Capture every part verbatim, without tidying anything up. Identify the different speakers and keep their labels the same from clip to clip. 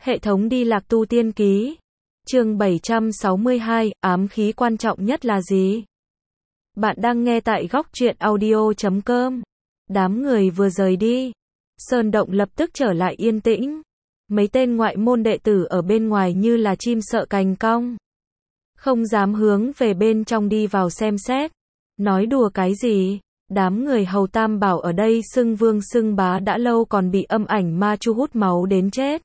Speaker 1: Hệ thống đi lạc tu tiên ký. Chương bảy trăm sáu mươi hai, ám khí quan trọng nhất là gì? Bạn đang nghe tại góc truyện audio chấm com. Đám người vừa rời đi, sơn động lập tức trở lại yên tĩnh. Mấy tên ngoại môn đệ tử ở bên ngoài như là chim sợ cành cong, không dám hướng về bên trong đi vào xem xét. Nói đùa cái gì? Đám người hầu tam bảo ở đây xưng vương xưng bá đã lâu còn bị âm ảnh ma chu hút máu đến chết.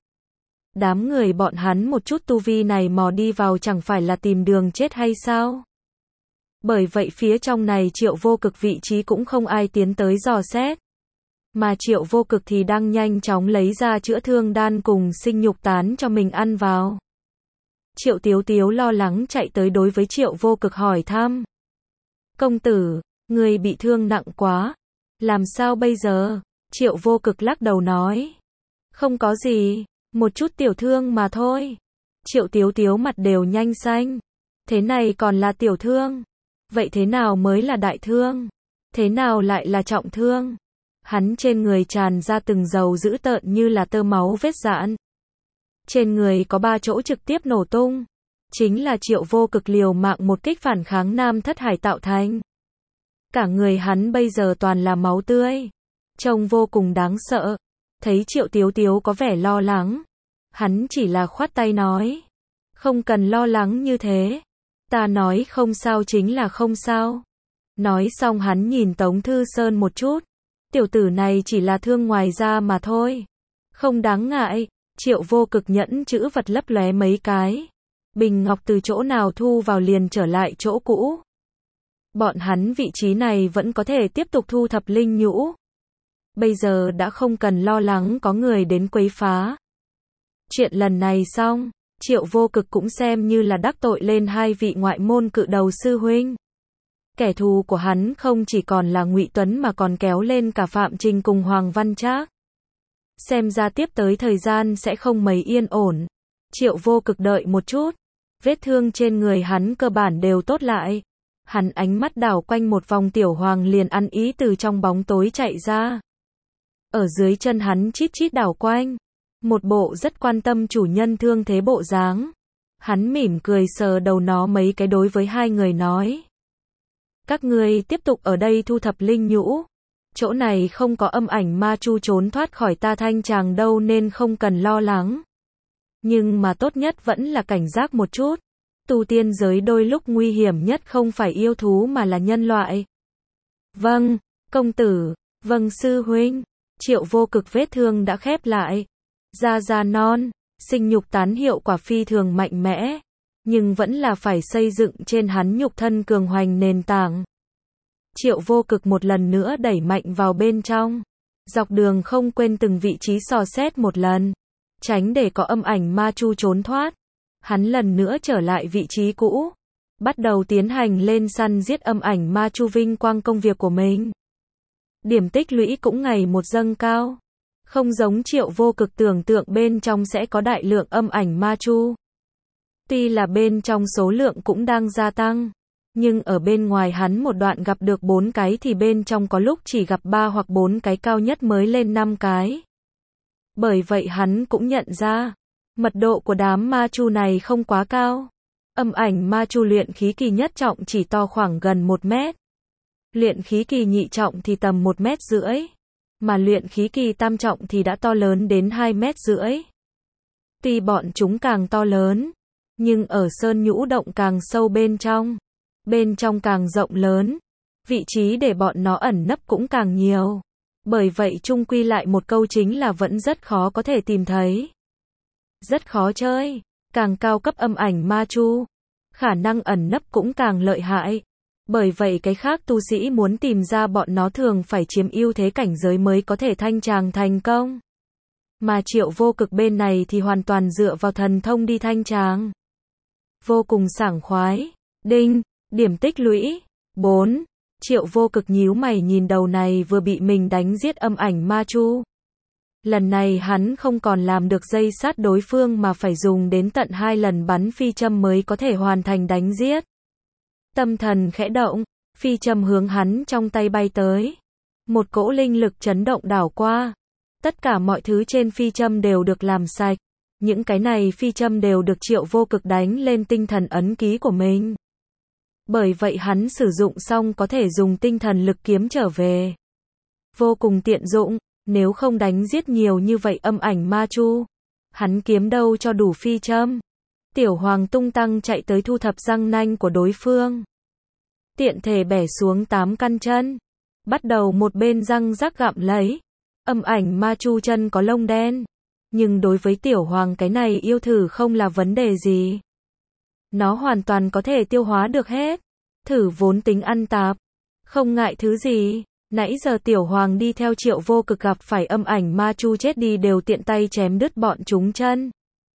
Speaker 1: Đám người bọn hắn một chút tu vi này mò đi vào chẳng phải là tìm đường chết hay sao? Bởi vậy phía trong này Triệu Vô Cực vị trí cũng không ai tiến tới dò xét. Mà Triệu Vô Cực thì đang nhanh chóng lấy ra chữa thương đan cùng sinh nhục tán cho mình ăn vào. Triệu Tiếu Tiếu lo lắng chạy tới đối với Triệu Vô Cực hỏi thăm. Công tử, người bị thương nặng quá. Làm sao bây giờ? Triệu Vô Cực lắc đầu nói. Không có gì, một chút tiểu thương mà thôi. Triệu Tiếu Tiếu mặt đều nhanh xanh. Thế này còn là tiểu thương? Vậy thế nào mới là đại thương? Thế nào lại là trọng thương? Hắn trên người tràn ra từng dầu dữ tợn như là tơ máu vết rạn. Trên người có ba chỗ trực tiếp nổ tung. Chính là Triệu Vô Cực liều mạng một kích phản kháng Nam Thất Hải tạo thành. Cả người hắn bây giờ toàn là máu tươi. Trông vô cùng đáng sợ. Thấy Triệu Tiếu Tiếu có vẻ lo lắng. Hắn chỉ là khoát tay nói. Không cần lo lắng như thế. Ta nói không sao chính là không sao. Nói xong hắn nhìn Tống Thư Sơn một chút. Tiểu tử này chỉ là thương ngoài da mà thôi. Không đáng ngại. Triệu Vô Cực nhẫn chữ vật lấp lóe mấy cái. Bình ngọc từ chỗ nào thu vào liền trở lại chỗ cũ. Bọn hắn vị trí này vẫn có thể tiếp tục thu thập linh nhũ. Bây giờ đã không cần lo lắng có người đến quấy phá. Chuyện lần này xong, Triệu Vô Cực cũng xem như là đắc tội lên hai vị ngoại môn cự đầu sư huynh. Kẻ thù của hắn không chỉ còn là Ngụy Tuấn mà còn kéo lên cả Phạm Trình cùng Hoàng Văn Trác. Xem ra tiếp tới thời gian sẽ không mấy yên ổn. Triệu Vô Cực đợi một chút, vết thương trên người hắn cơ bản đều tốt lại. Hắn ánh mắt đảo quanh một vòng, Tiểu Hoàng liền ăn ý từ trong bóng tối chạy ra. Ở dưới chân hắn chít chít đảo quanh, một bộ rất quan tâm chủ nhân thương thế bộ dáng. Hắn mỉm cười sờ đầu nó mấy cái đối với hai người nói. Các ngươi tiếp tục ở đây thu thập linh nhũ. Chỗ này không có âm ảnh ma chu trốn thoát khỏi ta Thanh Tràng đâu nên không cần lo lắng. Nhưng mà tốt nhất vẫn là cảnh giác một chút. Tu tiên giới đôi lúc nguy hiểm nhất không phải yêu thú mà là nhân loại. Vâng, công tử. Vâng sư huynh. Triệu Vô Cực vết thương đã khép lại. Da da non, sinh nhục tán hiệu quả phi thường mạnh mẽ. Nhưng vẫn là phải xây dựng trên hắn nhục thân cường hoành nền tảng. Triệu Vô Cực một lần nữa đẩy mạnh vào bên trong. Dọc đường không quên từng vị trí dò xét một lần. Tránh để có âm ảnh ma chu trốn thoát. Hắn lần nữa trở lại vị trí cũ. Bắt đầu tiến hành lên săn giết âm ảnh ma chu, vinh quang công việc của mình. Điểm tích lũy cũng ngày một dâng cao. Không giống Triệu Vô Cực tưởng tượng bên trong sẽ có đại lượng âm ảnh ma chu. Tuy là bên trong số lượng cũng đang gia tăng. Nhưng ở bên ngoài hắn một đoạn gặp được bốn cái thì bên trong có lúc chỉ gặp ba hoặc bốn cái, cao nhất mới lên năm cái. Bởi vậy hắn cũng nhận ra, mật độ của đám ma chu này không quá cao. Âm ảnh ma chu luyện khí kỳ nhất trọng chỉ to khoảng gần một mét. Luyện khí kỳ nhị trọng thì tầm một mét rưỡi. Mà luyện khí kỳ tam trọng thì đã to lớn đến hai mét rưỡi. Tuy bọn chúng càng to lớn, nhưng ở sơn nhũ động càng sâu bên trong. Bên trong càng rộng lớn, vị trí để bọn nó ẩn nấp cũng càng nhiều. Bởi vậy chung quy lại một câu chính là vẫn rất khó có thể tìm thấy. Rất khó chơi, càng cao cấp âm ảnh ma chu, khả năng ẩn nấp cũng càng lợi hại. Bởi vậy cái khác tu sĩ muốn tìm ra bọn nó thường phải chiếm ưu thế cảnh giới mới có thể thanh tràng thành công. Mà Triệu Vô Cực bên này thì hoàn toàn dựa vào thần thông đi thanh tràng. Vô cùng sảng khoái. Đinh. Điểm tích lũy. bốn. Triệu Vô Cực nhíu mày nhìn đầu này vừa bị mình đánh giết âm ảnh ma chu. Lần này hắn không còn làm được dây sát đối phương mà phải dùng đến tận hai lần bắn phi châm mới có thể hoàn thành đánh giết. Tâm thần khẽ động, phi châm hướng hắn trong tay bay tới. Một cỗ linh lực chấn động đảo qua. Tất cả mọi thứ trên phi châm đều được làm sạch. Những cái này phi châm đều được Triệu Vô Cực đánh lên tinh thần ấn ký của mình. Bởi vậy hắn sử dụng xong có thể dùng tinh thần lực kiếm trở về. Vô cùng tiện dụng, nếu không đánh giết nhiều như vậy âm ảnh ma chu. Hắn kiếm đâu cho đủ phi châm. Tiểu Hoàng tung tăng chạy tới thu thập răng nanh của đối phương. Tiện thể bẻ xuống tám căn chân. Bắt đầu một bên răng rắc gặm lấy. Âm ảnh ma chu chân có lông đen. Nhưng đối với Tiểu Hoàng cái này yêu thử không là vấn đề gì. Nó hoàn toàn có thể tiêu hóa được hết. Thử vốn tính ăn tạp. Không ngại thứ gì. Nãy giờ Tiểu Hoàng đi theo Triệu Vô Cực gặp phải âm ảnh ma chu chết đi đều tiện tay chém đứt bọn chúng chân.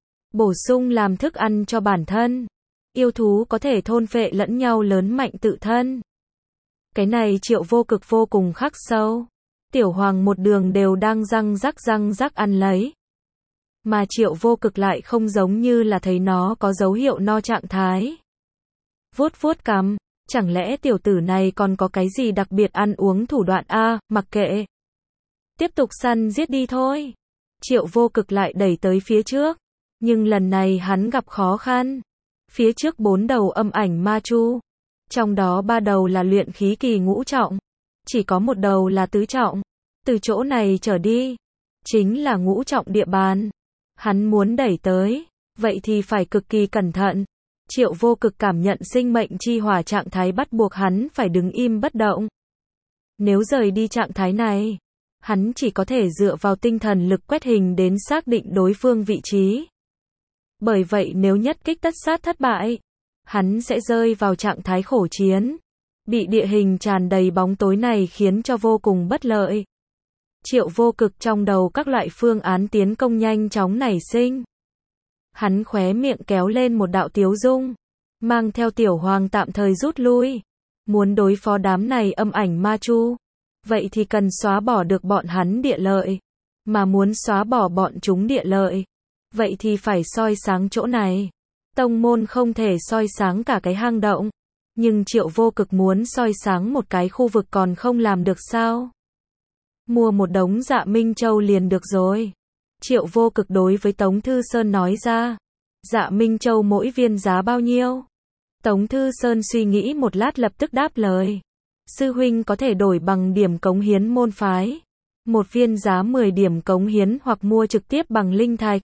Speaker 1: Bổ sung làm thức ăn cho bản thân. Yêu thú có thể thôn phệ lẫn nhau lớn mạnh tự thân. Cái này Triệu Vô Cực vô cùng khắc sâu. Tiểu Hoàng một đường đều đang răng rắc răng rắc ăn lấy. Mà Triệu Vô Cực lại không giống như là thấy nó có dấu hiệu no trạng thái. Vuốt vuốt cằm, chẳng lẽ tiểu tử này còn có cái gì đặc biệt ăn uống thủ đoạn a, mặc kệ. Tiếp tục săn giết đi thôi. Triệu Vô Cực lại đẩy tới phía trước. Nhưng lần này hắn gặp khó khăn. Phía trước bốn đầu âm ảnh ma chu. Trong đó ba đầu là luyện khí kỳ ngũ trọng. Chỉ có một đầu là tứ trọng. Từ chỗ này trở đi. Chính là ngũ trọng địa bàn. Hắn muốn đẩy tới. Vậy thì phải cực kỳ cẩn thận. Triệu Vô Cực cảm nhận sinh mệnh chi hỏa trạng thái bắt buộc hắn phải đứng im bất động. Nếu rời đi trạng thái này. Hắn chỉ có thể dựa vào tinh thần lực quét hình đến xác định đối phương vị trí. Bởi vậy nếu nhất kích tất sát thất bại, hắn sẽ rơi vào trạng thái khổ chiến. Bị địa hình tràn đầy bóng tối này khiến cho vô cùng bất lợi. Triệu Vô Cực trong đầu các loại phương án tiến công nhanh chóng nảy sinh. Hắn khóe miệng kéo lên một đạo tiếu dung. Mang theo Tiểu Hoàng tạm thời rút lui. Muốn đối phó đám này âm ảnh ma chu. Vậy thì cần xóa bỏ được bọn hắn địa lợi. Mà muốn xóa bỏ bọn chúng địa lợi. Vậy thì phải soi sáng chỗ này. Tông môn không thể soi sáng cả cái hang động. Nhưng Triệu Vô Cực muốn soi sáng một cái khu vực còn không làm được sao? Mua một đống Dạ Minh Châu liền được rồi. Triệu Vô Cực đối với Tống Thư Sơn nói ra. Dạ Minh Châu mỗi viên giá bao nhiêu? Tống Thư Sơn suy nghĩ một lát lập tức đáp lời. Sư huynh có thể đổi bằng điểm cống hiến môn phái. Một viên giá mười điểm cống hiến hoặc mua trực tiếp bằng linh thạch.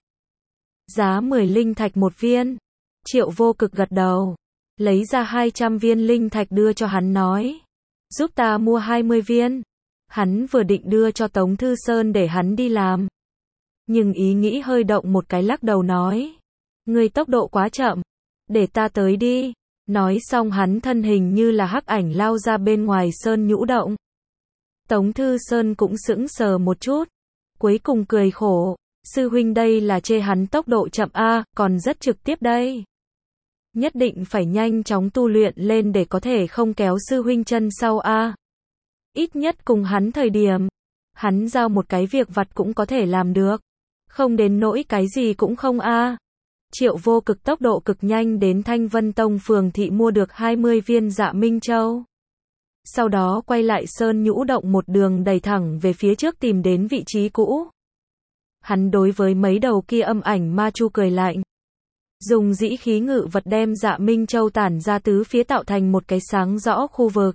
Speaker 1: Giá mười linh thạch một viên. Triệu Vô Cực gật đầu. Lấy ra hai trăm viên linh thạch đưa cho hắn nói. Giúp ta mua hai mươi viên. Hắn vừa định đưa cho Tống Thư Sơn để hắn đi làm. Nhưng ý nghĩ hơi động một cái lắc đầu nói. Ngươi tốc độ quá chậm. Để ta tới đi. Nói xong hắn thân hình như là hắc ảnh lao ra bên ngoài sơn nhũ động. Tống Thư Sơn cũng sững sờ một chút. Cuối cùng cười khổ. Sư huynh đây là chê hắn tốc độ chậm a, còn rất trực tiếp đây. Nhất định phải nhanh chóng tu luyện lên để có thể không kéo sư huynh chân sau a. Ít nhất cùng hắn thời điểm. Hắn giao một cái việc vặt cũng có thể làm được. Không đến nỗi cái gì cũng không a. Triệu Vô Cực tốc độ cực nhanh đến Thanh Vân Tông phường thị mua được hai mươi viên Dạ Minh Châu. Sau đó quay lại sơn nhũ động một đường đầy thẳng về phía trước tìm đến vị trí cũ. Hắn đối với mấy đầu kia âm ảnh ma chu cười lạnh. Dùng dĩ khí ngự vật đem Dạ Minh Châu tản ra tứ phía tạo thành một cái sáng rõ khu vực.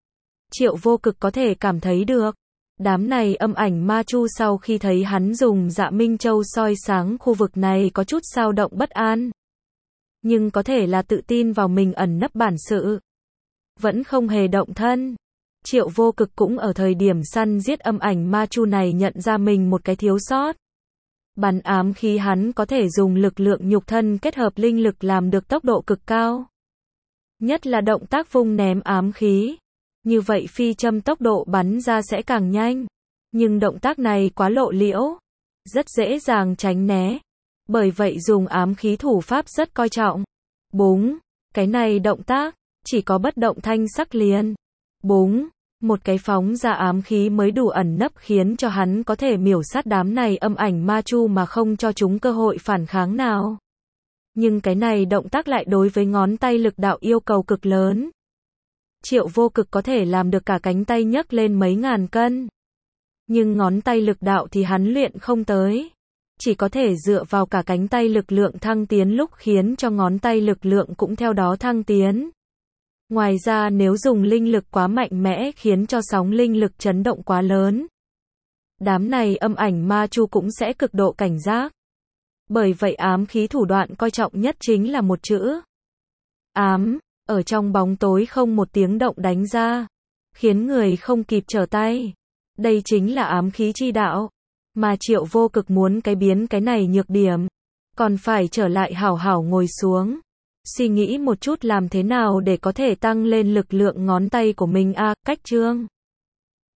Speaker 1: Triệu Vô Cực có thể cảm thấy được. Đám này âm ảnh ma chu sau khi thấy hắn dùng Dạ Minh Châu soi sáng khu vực này có chút dao động bất an. Nhưng có thể là tự tin vào mình ẩn nấp bản sự. Vẫn không hề động thân. Triệu Vô Cực cũng ở thời điểm săn giết âm ảnh ma chu này nhận ra mình một cái thiếu sót. Bắn ám khí hắn có thể dùng lực lượng nhục thân kết hợp linh lực làm được tốc độ cực cao. Nhất là động tác vung ném ám khí. Như vậy phi châm tốc độ bắn ra sẽ càng nhanh. Nhưng động tác này quá lộ liễu. Rất dễ dàng tránh né. Bởi vậy dùng ám khí thủ pháp rất coi trọng. Búng. Cái này động tác. Chỉ có bất động thanh sắc liền. Búng. Một cái phóng ra ám khí mới đủ ẩn nấp khiến cho hắn có thể miểu sát đám này âm ảnh ma chu mà không cho chúng cơ hội phản kháng nào. Nhưng cái này động tác lại đối với ngón tay lực đạo yêu cầu cực lớn. Triệu Vô Cực có thể làm được cả cánh tay nhấc lên mấy ngàn cân. Nhưng ngón tay lực đạo thì hắn luyện không tới. chỉ có thể dựa vào cả cánh tay lực lượng thăng tiến lúc khiến cho ngón tay lực lượng cũng theo đó thăng tiến. Ngoài ra nếu dùng linh lực quá mạnh mẽ khiến cho sóng linh lực chấn động quá lớn, đám này âm ảnh ma chu cũng sẽ cực độ cảnh giác. Bởi vậy ám khí thủ đoạn coi trọng nhất chính là một chữ ám, ở trong bóng tối không một tiếng động đánh ra, khiến người không kịp trở tay. Đây chính là ám khí chi đạo, mà Triệu Vô Cực muốn cái biến cái này nhược điểm, còn phải trở lại hảo hảo ngồi xuống, suy nghĩ một chút làm thế nào để có thể tăng lên lực lượng ngón tay của mình a, cách chương